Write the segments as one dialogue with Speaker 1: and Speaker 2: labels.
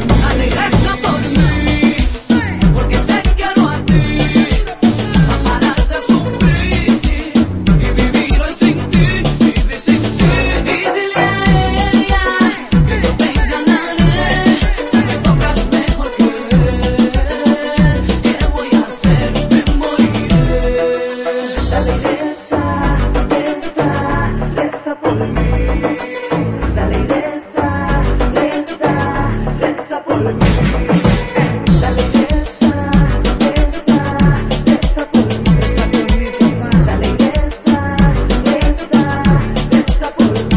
Speaker 1: Dale, reza por mí, porque te quiero a ti, pa' parar de sufrir y vivir hoy sin ti, vivir sin ti. Y dile a ella que yo te ganaré, me tocas mejor que él. ¿Qué voy a hacer? Me moriré. Dale, reza, reza, reza por mí. Dale, reza, reza, reza por mí. Dale, reza, reza, reza por mí. Dale, reza, reza, reza por mí.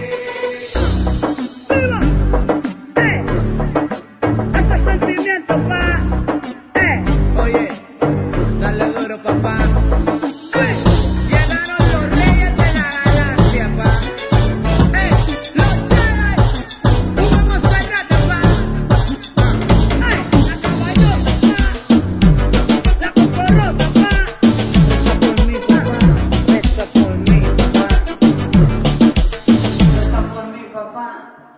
Speaker 2: Este sentimiento, pa.
Speaker 3: Oye, dale duro, papá. Llegaron los reyes de la galaxia, pa. Los Jedi, vamos a cerrarte, pa.
Speaker 2: La caballota, pa. La cocorota, pa.
Speaker 3: Reza por mí, papá. Reza por mí, papá.
Speaker 1: Reza por mí, papá.